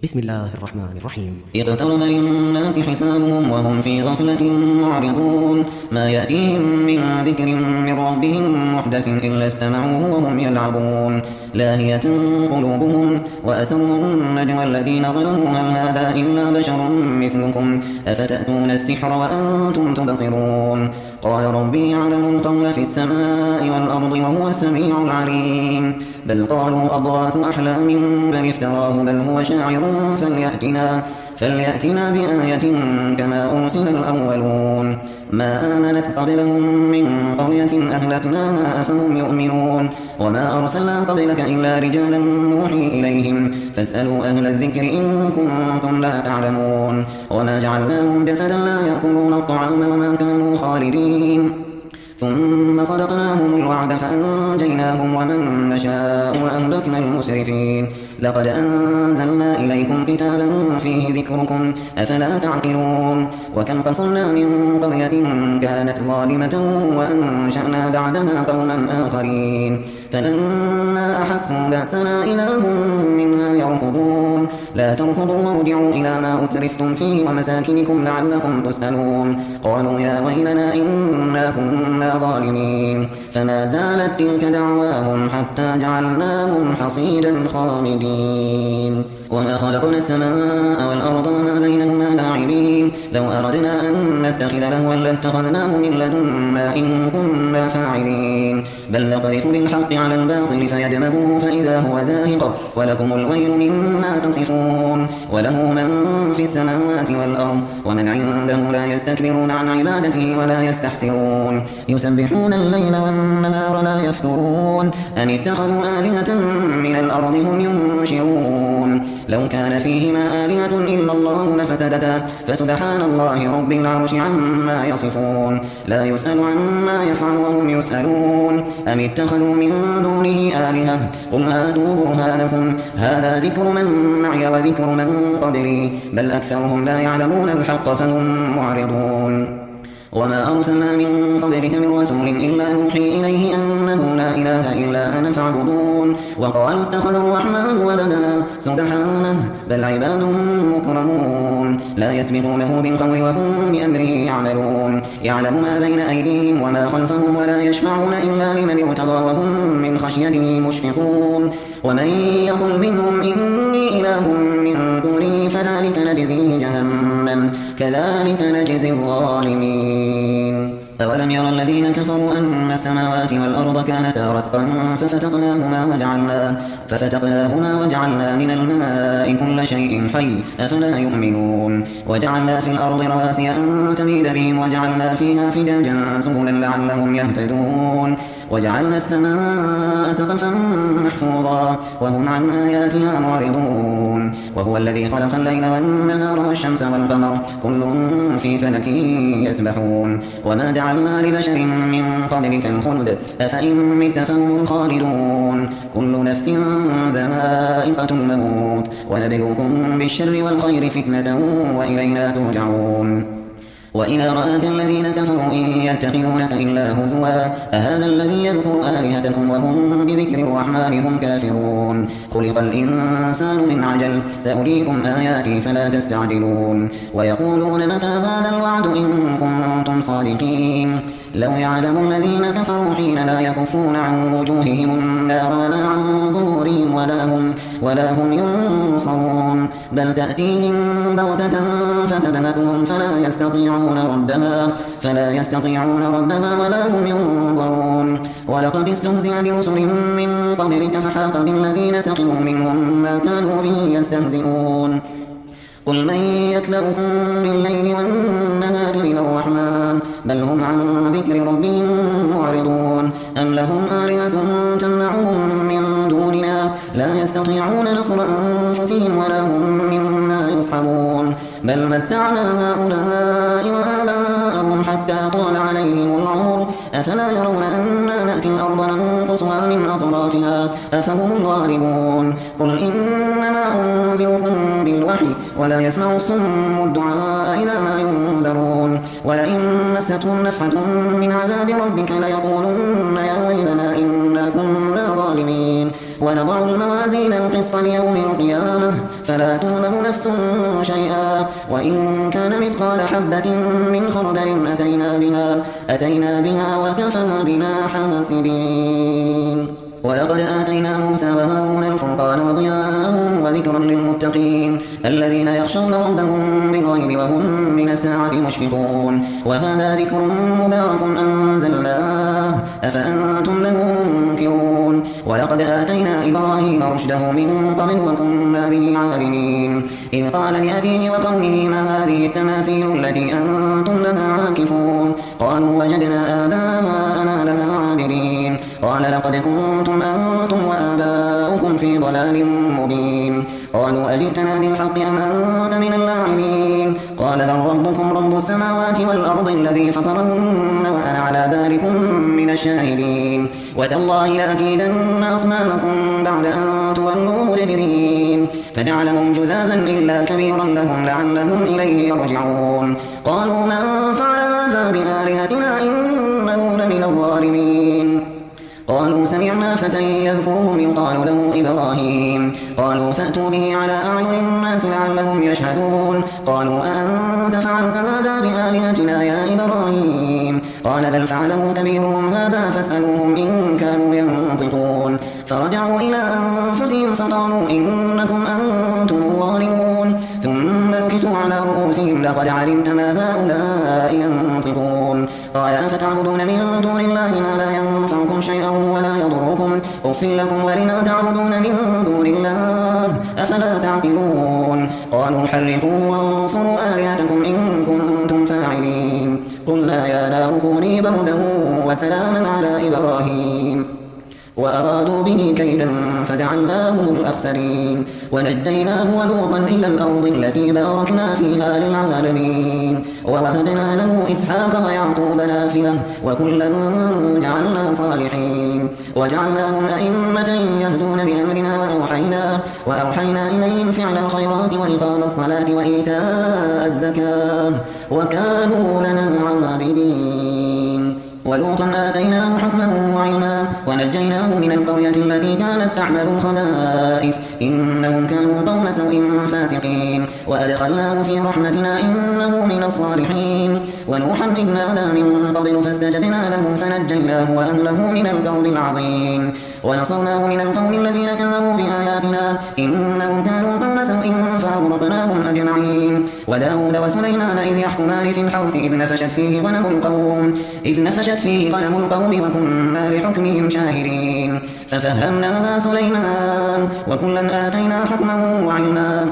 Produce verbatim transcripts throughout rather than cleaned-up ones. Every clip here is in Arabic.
بسم الله الرحمن الرحيم. اقترب للناس حسابهم وهم في غفلة معرضون ما يأتيهم من ذكر من ربهم محدث إلا استمعوه وهم يلعبون لاهية قلوبهم وأسروا النجوى الذين ظلموا هل هذا إلا بشر مثلكم أفتأتون السحر وأنتم تبصرون قال ربي يعلم القول في السماء والأرض وهو السميع العليم بل قالوا أضغاث أحلام بل افتراه بل هو شاعر فليأتنا فليأتنا بآية كما أرسل الأولون ما آمنت قبلهم من قرية أهلكناها أفهم يؤمنون وما أرسلنا قبلك إلا رجالا نوحي إليهم فاسألوا أهل الذكر إن كنتم لا تعلمون وما جعلناهم جسدا لا يأكلون الطعام وما كانوا خالدين ثم صدقناهم الوعد فأنجيناهم ومن نشاء وأهلكنا المسرفين لقد أنزلنا إليكم كتابا فيه ذكركم أفلا تعقلون وكم قصرنا من قرية كانت ظالمة وأنشأنا بعدها قوما آخرين فلما أحسوا بأسنا إذا هم منها يركضون لا تركضوا وارجعوا إلى ما أترفتم فيه ومساكنكم لعلكم تسألون قالوا يا ويلنا إنا كنا ظالمين فما زالت تلك دعواهم حتى جعلناهم حصيدا خامدين وما خلقنا السماء والأرض وما بينهما لاعبين لو أردنا أن نتخذ لهوا لاتخذناه من لدنا إن كنا فاعلين بل نقذف بالحق على الباطل فيدمغه فإذا هو زاهق ولكم الويل مما تصفون وله من في السماوات والأرض ومن عنده لا يستكبرون عن عبادته ولا يستحسرون يسبحون الليل والنهار لا يفترون أم اتخذوا آلهة من الأرض هم ينشرون لو كان فيهما آلهة إلا الله لفسدتا فسبحان الله رب العرش عما يصفون لا يسأل عما يفعل وهم يسألون أم اتخذوا من دونه آلهة قل هاتوا برهانكم هذا ذكر من معي وذكر من قبلي بل أكثرهم لا يعلمون الحق فهم معرضون وما أرسلنا من قبلك من رسول إلا نوحي إليه أنه لا إله إلا أنا فاعبدون وقالوا اتخذ الرحمن ولدا سبحانه بل عباد مكرمون لا يسبقونه بالقول وهم بأمره يعملون يعلم ما بين أيديهم وما خلفهم ولا يشفعون إلا لمن ارتضى وهم من خشيته مشفقون ومن يقل منهم إني إله من دونه فذلك نجزيه جهنم كذلك نجزي الظالمين أولم يرى الذين كفروا أن السماوات والأرض كانتا رتقا ففتقناهما وجعلنا ففتقناهما وجعلنا من الماء كل شيء حي أفلا يؤمنون وجعلنا في الأرض رواسي أن تميد بهم وجعلنا فيها فجاجا سبلا لعلهم يهتدون وجعلنا السماء سقفا محفوظا وهم عن آياتها معرضون وهو الذي خلق الليل والنهار والشمس والقمر كل في فلك يسبحون وما جعلنا لبشر من قبلك الخلد أفإن مت فهم الخالدون كل نفس ذائقة الموت ونبلوكم بالشر والخير فتنة وإلينا ترجعون وإذا رآك الذين كفروا إن يتخذونك إلا هزوا أهذا الذي يذكر آلهتكم وهم بذكر الرحمن هم كافرون خلق الإنسان من عجل سأريكم آياتي فلا تستعجلون ويقولون متى هذا الوعد إن كنتم صادقين لو يعلم الذين كفروا حين لا يكفون عن وجوههم النار ولا عن ظهورهم ولا هم, ولا هم ينصرون بل تأتيهم بغتة فتبهتهم فلا يستطيعون ردها فلا يستطيعون ردها ولا هم ينظرون ولقد استهزئ برسل من قبلك فحاق بالذين سخروا منهم ما كانوا به يستهزئون قل من يكلؤكم بالليل والنهار من الرحمن بل هم عن ذكر ربهم معرضون أم لهم آلهة تمنعهم من دوننا لا يستطيعون نصر أنفسهم ولا هم منا يصحبون بل متعنا هؤلاء وآباءهم حتى طال عليهم العمر أفلا يرون أنا نأتي الأرض ننقصها من أطرافها أفهم الغالبون قل إنما أنذركم بالوحي ولا يسمع الصم الدعاء إذا ما ينذرون ولئن مستهم نفحة من عذاب ربك ليقولن يا ويلنا إنا كنا ظالمين ونضع الموازين القسط ليوم القيامة فلا تظلم نفس شيئا وإن كان مثقال حبة من خردل أتينا بها, أتينا بها وكفى بنا حاسبين. ولقد آتينا موسى وهارون الفرقان وضياء وذكرا للمتقين الذين يخشون ربهم بالغيب وهم من الساعة مشفقون. وهذا ذكر مبارك أنزلناه أفأنتم له منكرون. ولقد آتينا إبراهيم رشده من قبل وكنا به عالمين إذ قال لأبيه وقومه ما هذه التماثيل التي أنتم لها عاكفون قالوا وجدنا آباءنا لها عابدين قال لقد كنتم أنتم وآباؤكم في ضلال مبين قالوا أجئتنا بالحق أم أنت من اللاعبين قال بل ربكم رب السماوات والأرض الذي فطرهن وأنا على ذلكم من الشاهدين وتالله لأكيدن أصنامكم بعد أن تولوا مدبرين فجعلهم جذاذا إلا كبيرا لهم لعلهم إليه يرجعون قالوا من فعل هذا بآلهتنا إنه لمن الظالمين قالوا سمعنا فتى يذكرهم يقال له إبراهيم قالوا فأتوا به على أعين الناس لعلهم يشهدون قالوا أأنت فعلت هذا بآلهتنا يا إبراهيم قال بل فعله كبيرهم هذا فاسألوهم إن كانوا ينطقون فرجعوا إلى أنفسهم فقالوا إنكم أنتم الظالمون ثم نكسوا على رؤوسهم لقد علمت ما هؤلاء ينطقون قال أفتعبدون من دون الله ما لا ينفعكم شيئا ولا يضركم أف لكم ولما تعبدون من دون الله أفلا تعقلون قالوا حرقوا وانصروا آلهتكم إن كنتم فاعلين قلنا يا نار كوني بردا وسلاما على إبراهيم وأرادوا به كيدا فجعلناهم الأخسرين ونجيناه ولوطا إلى الأرض التي باركنا فيها للعالمين ووهبنا له إسحاق ويعقوب نافلة وكلا جعلنا صالحين وجعلناهم أئمة يهدون بأمرنا وأوحينا, وأوحينا إليهم فعل الخيرات وإقام الصلاة وإيتاء الزكاة وكانوا لنا عابدين ولوطا آتيناه حكما وعلما ونجيناه من القرية التي كانت تعمل الخبائث إنهم كانوا قوم سوء فاسقين وأدخلناه في رحمتنا إنه من الصالحين ونوحا إذ نادى من قبل فاستجبنا له فنجيناه وأهله من الكرب العظيم ونصرناه من القوم الذين كذبوا بآياتنا إنهم كانوا قوم سوء فأغرقناهم أجمعين وداود وسليمان إذ يحكمان في الحرث إذ نفشت فيه غنم القوم إذ نفشت فيه غنم القوم وكنا لحكمهم شاهدين ففهمناها سليمان وكلا آتينا حكما وعلما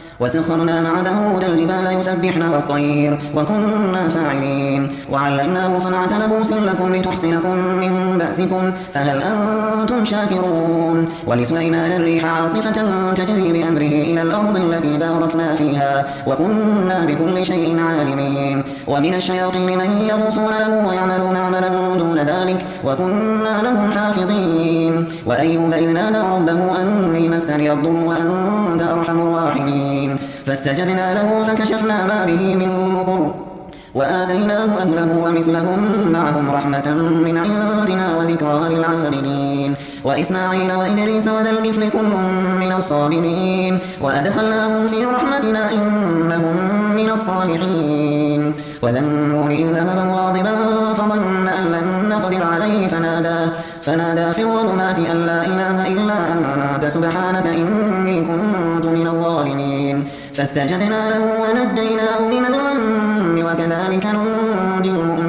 وسخرنا مع داود الجبال يسبحن والطير وكنا فاعلين وعلمناه صنعة لبوس لكم لتحصنكم من بأسكم فهل أنتم شاكرون ولسليمان الريح عاصفة تجري بأمره إلى الأرض التي باركنا فيها وكنا بكل شيء عالمين ومن الشياطين من يغوصون له ويعملون عملا دون ذلك وكنا لهم حافظين وأيوب إذ نادى ربه أني مسني الضر وأنت أرحم الراحمين فاستجبنا له فكشفنا ما به من ضر وآتيناه أهله ومثلهم معهم رحمة من عندنا وذكرى للعابدين وإسماعيل وإدريس وذا الكفل كل من الصابرين وأدخلناهم في رحمتنا إنهم من الصالحين وذا النون إذ ذهب غاضبا فظن أن لن نقدر عليه فنادى فنادى في الظلمات أن لا إله إلا أنت سبحانك إني كنت من الظالمين فاستجبنا له ونجيناه من الغم وكذلك ننجي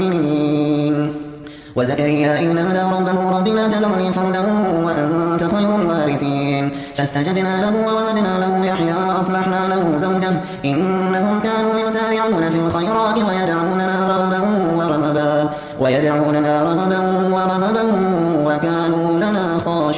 المؤمنين وزكريا إذ نادى ربه رب لا تذرني فردا وأنت خير الوارثين فاستجبنا له ووهبنا له يحيى وأصلحنا له زوجه إنهم كانوا يسارعون في الخيرات ويدعوننا رغبا ورهبا ويدعوننا رغبا ورهبا وكانوا لنا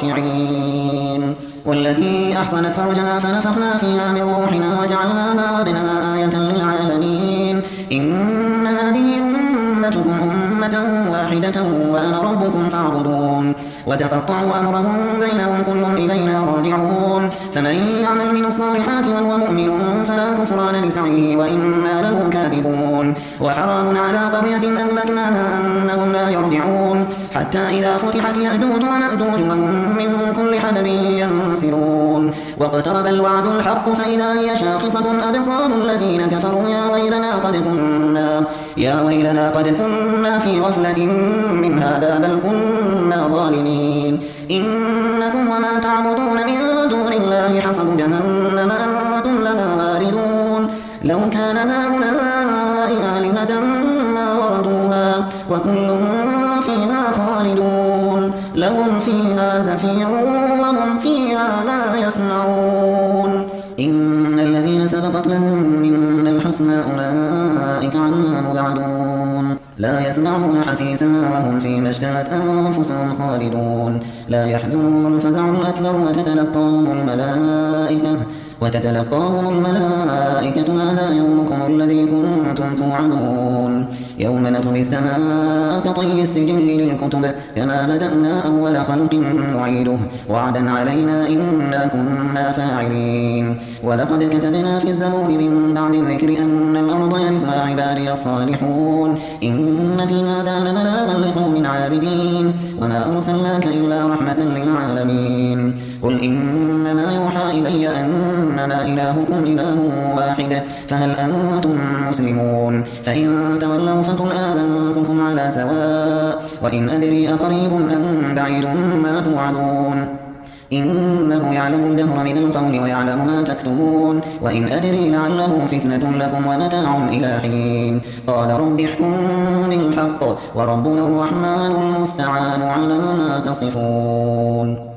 خاشعين والتي أحصنت فرجها فنفخنا فيها من روحنا وجعلناها وابنها آية للعالمين إن هذه أمتكم أمة واحدة وأنا ربكم فاعبدون وتقطعوا أمرهم بينهم كل إلينا راجعون فمن يعمل من الصالحات وهو مؤمن فلا كفران لسعيه وإنا له كاذبون وحرام على قرية أهلكناها أنهم لا يرجعون حتى إذا فتحت يأجوج ومأجوج وهم من كل حدب ينسلون واقترب الوعد الحق فإذا هي شاخصة أبصار الذين كفروا يا ويلنا قد كنا يا ويلنا قد كنا في غفلة من هذا بل كنا ظالمين إنكم وما تعبدون من دون الله حصب جهنم أنتم لها واردون لو كان هؤلاء آلهة ما وردوها وكل فيها خالدون لهم فيها زفير وهم فيها لا يسمعون إن الذين سبقت لهم منا الحسنى أولئك عنها مبعدون لا يسمعون حسيسها وهم فيما اشتهت أنفسهم خالدون لا يحزنهم الفزع الأكبر وتتلقاهم الملائكة وتتلقاهم الملائكة هذا يومكم الذي كنتم توعدون يوم نطوي السماء كطي السجل للكتب كما بدأنا أول خلق نعيده وعدا علينا إنا كنا فاعلين ولقد كتبنا في الزبور من بعد الذكر أن الأرض يرثها عبادي الصالحون إن في هذا لبلاغا لقوم عابدين وما أرسلناك إلا رحمة للعالمين قل إنما يوحى إلي أنما إلهكم إله واحد فهل أنتم مسلمون فإن تولوا فقل آذنتكم على سواء وإن أدري أقريب أم بعيد ما توعدون إنه يعلم الجهر من القول ويعلم ما تكتمون وإن أدري لعله فتنة لكم ومتاع إلى حين قال رب احكم بالحق وربنا الرحمن المستعان على ما تصفون.